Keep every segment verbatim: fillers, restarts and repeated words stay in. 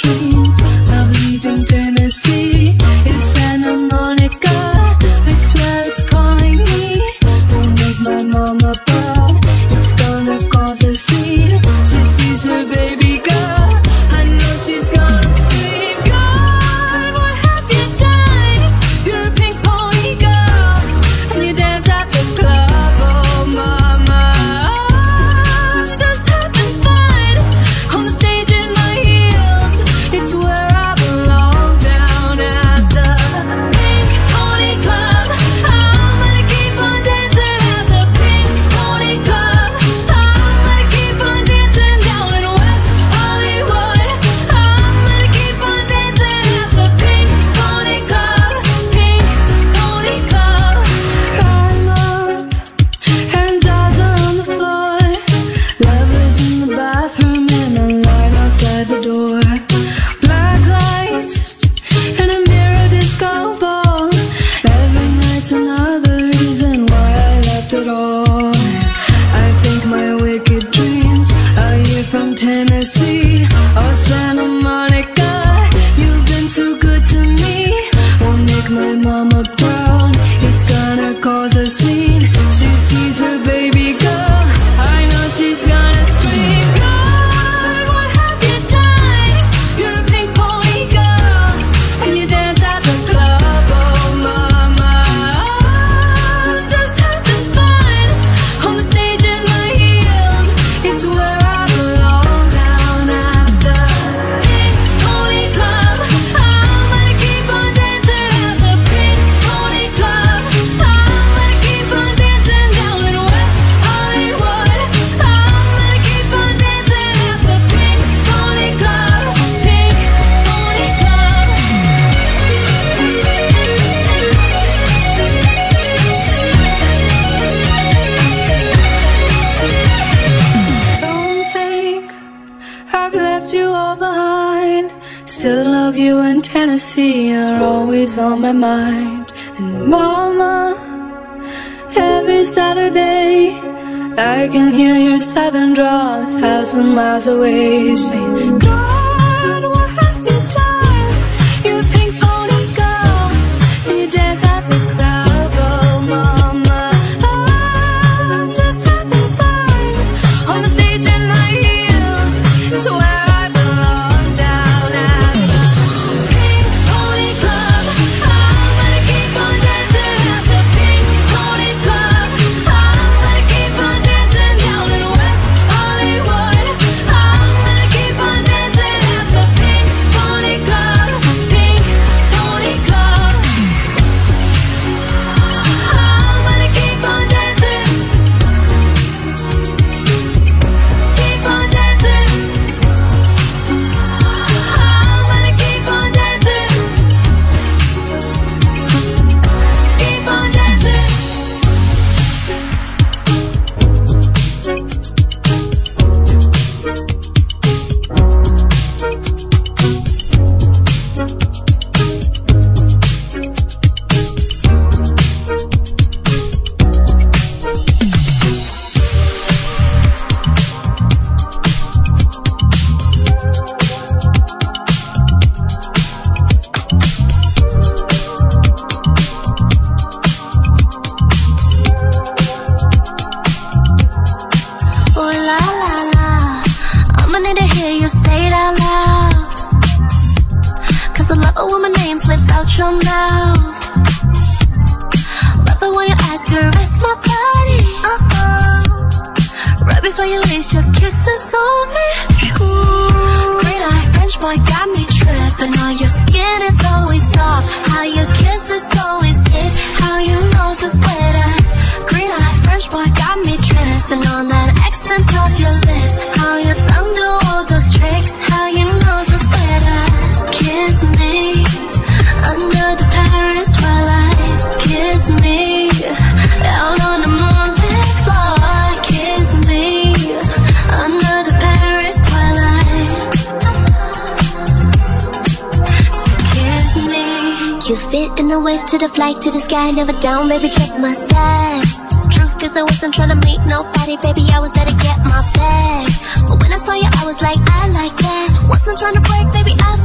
dreams of leaving Tennessee. It's Santa Monica, I swear it's calling me. Won't make my mama proud, it's gonna cause a scene. She sees her baby girl, I know she's gonna scream. God, what have you done? You're a pink pony girl, and you dance at the club. Oh mama, I'm just having fun on the stage in my heels. It's where I belong, down at the Pink Pony Club. I'm gonna keep on dancing at the Pink Pony Club. I'm gonna keep on dancing down in West Hollywood. I'm gonna keep on dancing at the Pink Pony Club. Pink Pony Club. I'm up and dolls are on the floor. Lovers in the bathroom and a line outside the door. Black lights and a mirror disco ball. Every night's another reason why I left it all. I think my wicked dreams are here from Tennessee. Oh Santa Monica, you've been too good to me. Won't make my mama proud, it's gonna cause a scene. She sees her baby girl, I know she's gonna scream. God, what have you done? You're a pink pony girl, and you dance at the club. Oh mama, I'm just having fun on the stage in my heels. It's where I belong, down at the Pink Pony Club. I'm gonna keep on dancing at the Pink Pony Club. I'm gonna keep on dancing down in West Hollywood. I'm gonna keep on dancing at the Pink Pony Club. Pink Pony Club. Don't think I've left you all behind. Still love you in Tennessee, you're always on my mind. And mama, every Saturday I can hear your southern drawl a thousand miles away, saying, God, what have you done? You're a pink pony girl, and you dance at the club. Oh mama, I'm just having fun on the stage in my heels. It's where I belong, down at the Pink Pony Club. I'm gonna keep on dancing at the Pink Pony Club. I'm gonna keep on dancing down in West Hollywood. I'm gonna keep on dancing at the Pink Pony Club. Pink Pony Club. I'm gonna keep on dancing. Keep on dancing. I'm gonna keep on dancing. Keep on dancing. Oh la la la, I'ma need to hear you say it out loud. Cause I love it when my name slips out your mouth. Love it when you ask to rest my body. Uh-oh. Right before you leave, your kisses on me. Ooh. Green eye French boy got me tripping. On your skin is always soft. How your kiss is always hit. How you know so sweater. Green eye French boy got me tripping on that accent of your lips. How your tongue do all those tricks. How you know so sweater. Kiss me under the Paris twilight. Kiss me out on the moonlit floor. Kiss me under the Paris twilight. So kiss me. You fit in the wave to the flight to the sky. Never down, baby, check my stats. Truth is I wasn't tryna meet nobody, baby, I was there to get my bag. But when I saw you, I was like, I like that. Wasn't tryna break, baby, I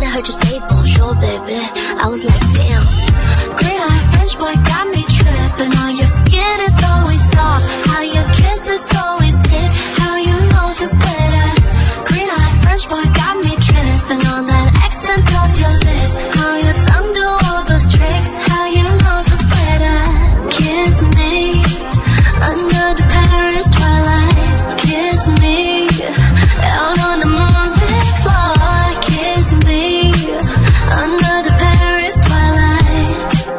I heard you say bonjour, baby, I was like, damn. Green eye French boy got me tripping. How your skin is always soft, how your kiss is always hit, how your nose is sweater. Green eye French boy got me tripping on that accent of your lips, how your tongue do all those tricks, how your nose is sweater. Kiss me under the Paris twilight. Kiss me out on the moonlit floor. Kiss me under the Paris twilight.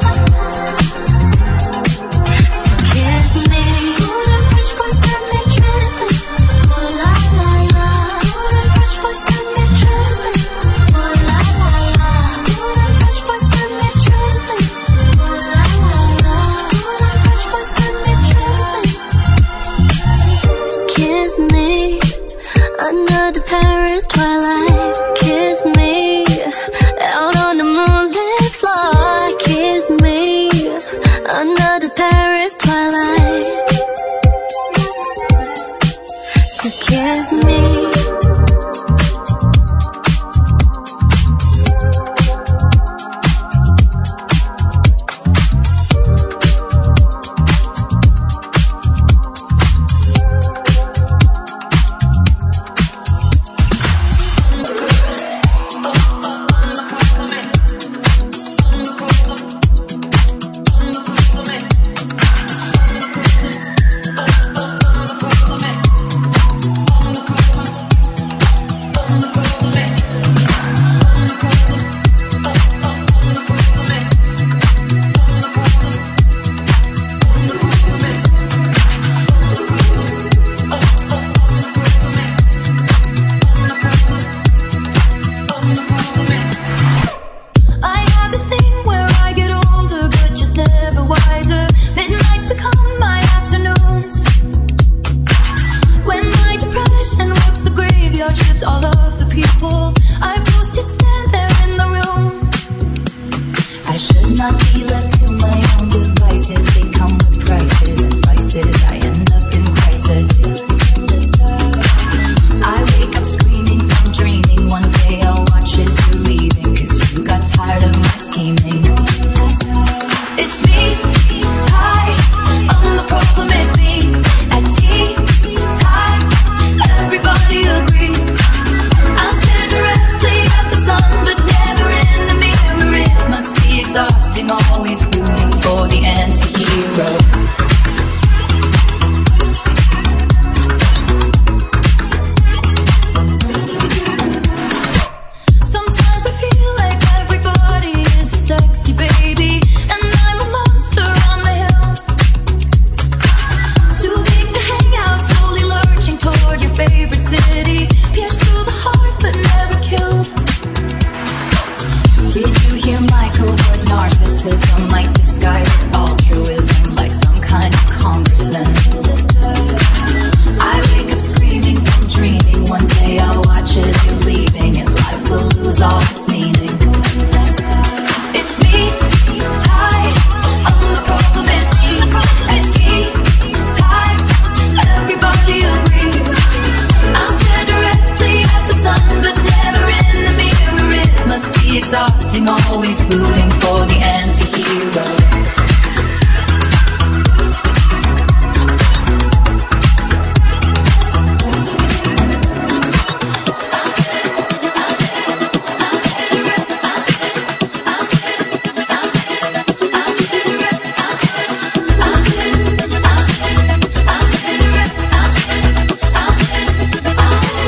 So kiss me. Ooh, them French boys got me tripping. Ooh la la la. Ooh, them French boys got me tripping. Ooh la la la. Ooh, them French boys got me tripping. Ooh la la la. Ooh, them French boys got me tripping. Kiss me under the Paris twilight. Kiss me out on the moonlit floor. Kiss me under the Paris twilight. So kiss me.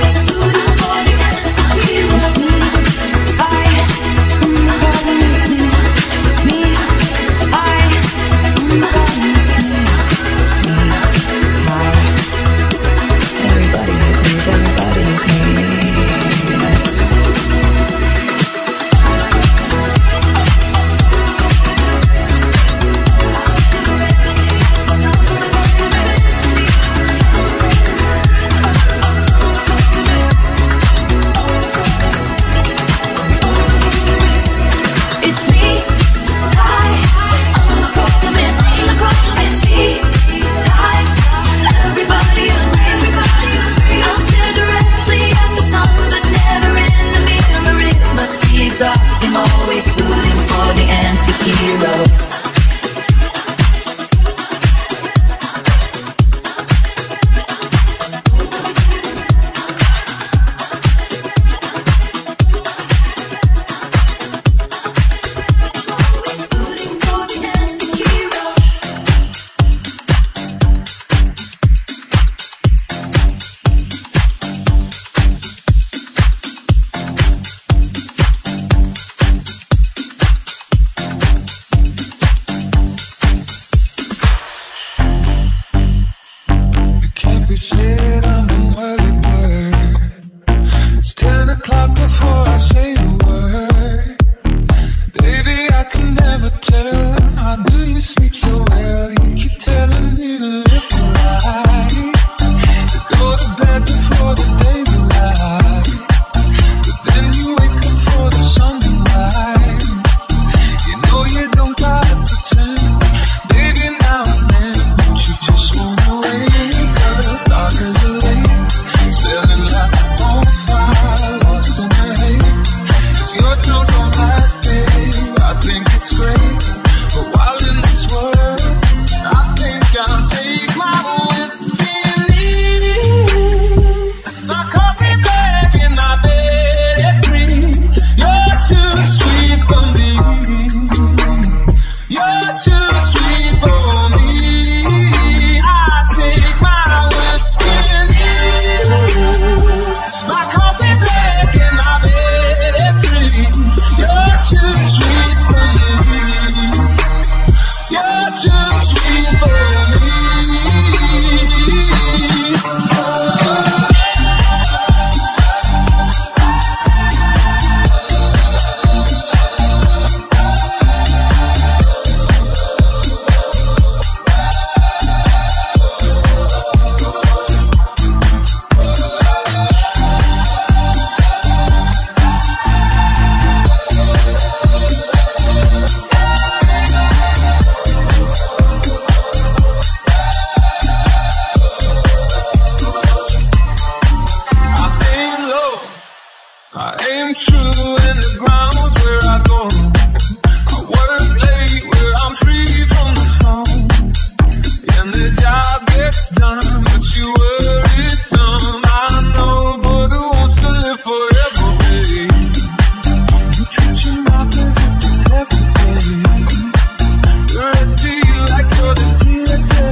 Makes me ten o'clock before I say a word. Baby, I can never tell. How do you sleep so well? You keep telling me to live right, to go to bed before the day's light. But then you wake up for the sun to rise. You know you don't gotta pretend. Baby, now and then, don't you just wanna wake up? Dark as the lake, spilling like a bonfire, lost in the haze. If you're drunk on life, babe, I think it's great. But while in this world, I think I'll take my whiskey and leave. My coffee black in my bed at three. You're too sweet for me. You're too sweet for me. I take my whiskey and leave. My coffee black in my bed at three. You're too sweet for me. You're too sweet for me. I aim true and the ground's where I go. I work late where I'm free from the phone. And the job gets done, but you worry some. I know, but who wants to live forever, babe? You treat your mouth as if it's heaven's babe. The rest of you like you're the T S A.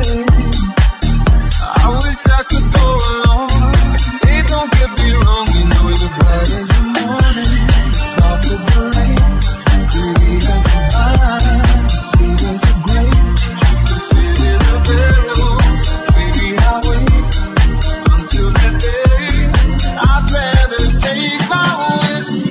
I wish I could go along. Hey, don't get me wrong, you know you're bright as the morning, soft as the rain, pretty as the vine, sweet as a grape. You can sit in a barrel, baby, I'll wait until that day. I'd rather take my whiskey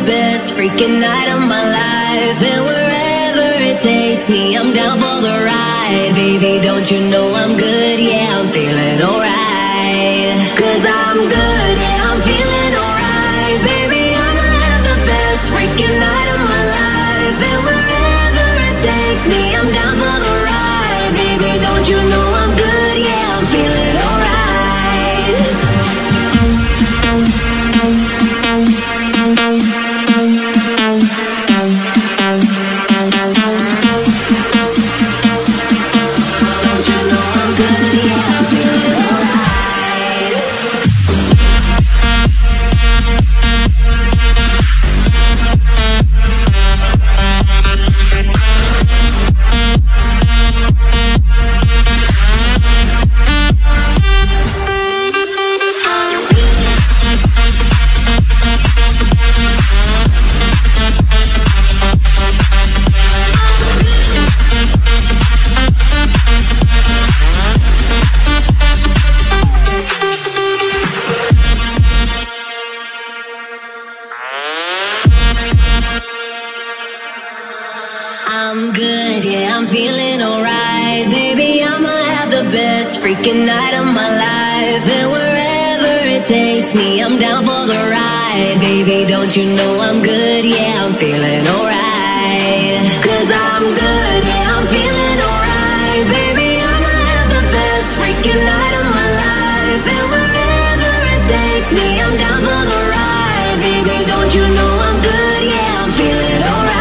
best freaking night of my life. And wherever it takes me, I'm down for the ride. Baby, don't you know I'm good? Yeah, I'm feeling alright. Cause I'm good, yeah, I'm feeling alright. Baby, I'ma have the best freaking night of my life. And wherever it takes me, I'm down for the ride. Baby, don't you know I'm good? Yeah, I'm feeling alright. I'm good, yeah, I'm feeling alright. Baby, I'ma have the best freaking night of my life. And wherever it takes me, I'm down for the ride. Baby, don't you know I'm good? Yeah, I'm feeling alright. Cause I'm good, yeah, I'm feeling alright. Baby, I'ma have the best freaking night of my life. And wherever it takes me, I'm down for the ride. Baby, don't you know I'm good? Yeah, I'm feeling alright.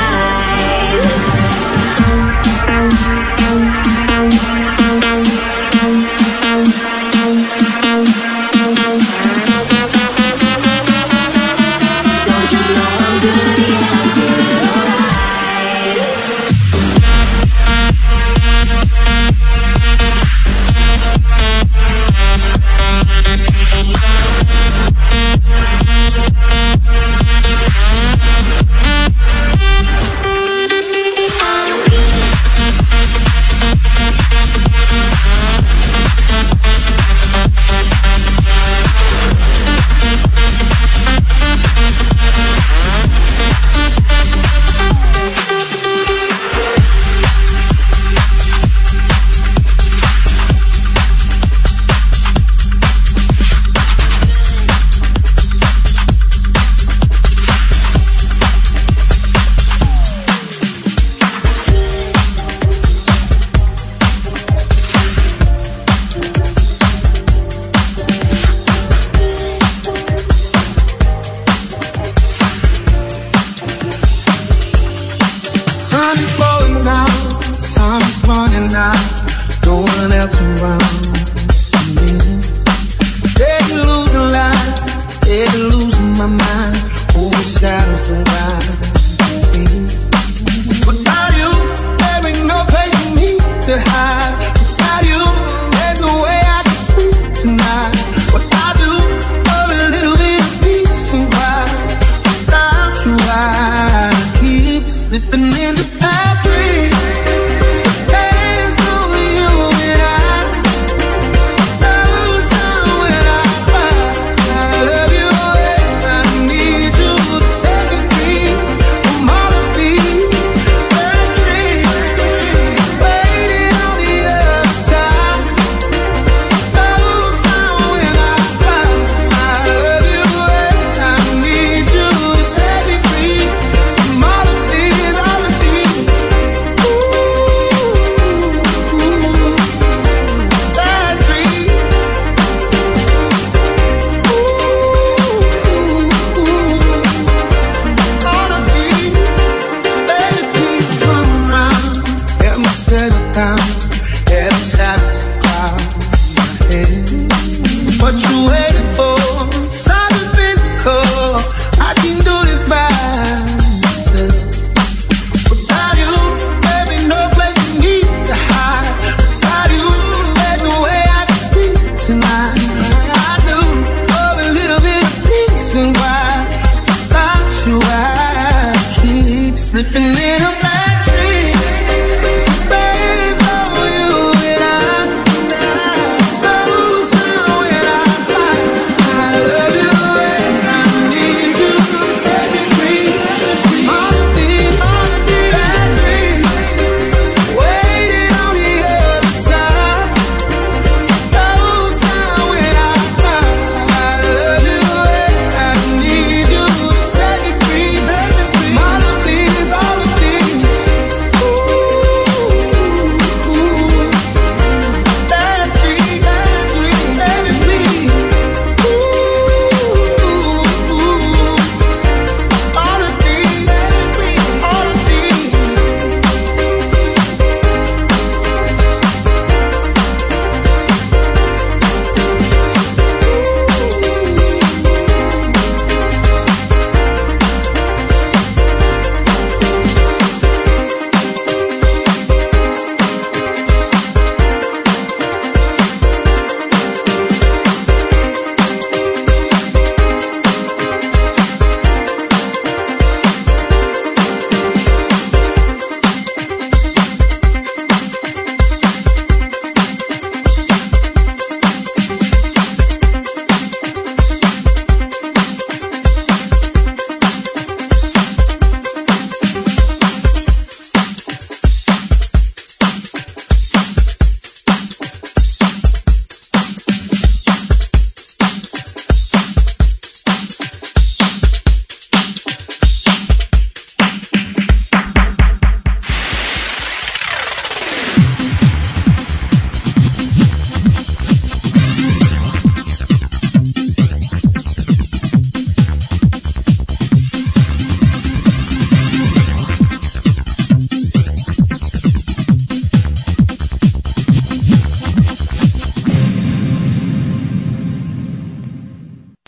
Slipping in a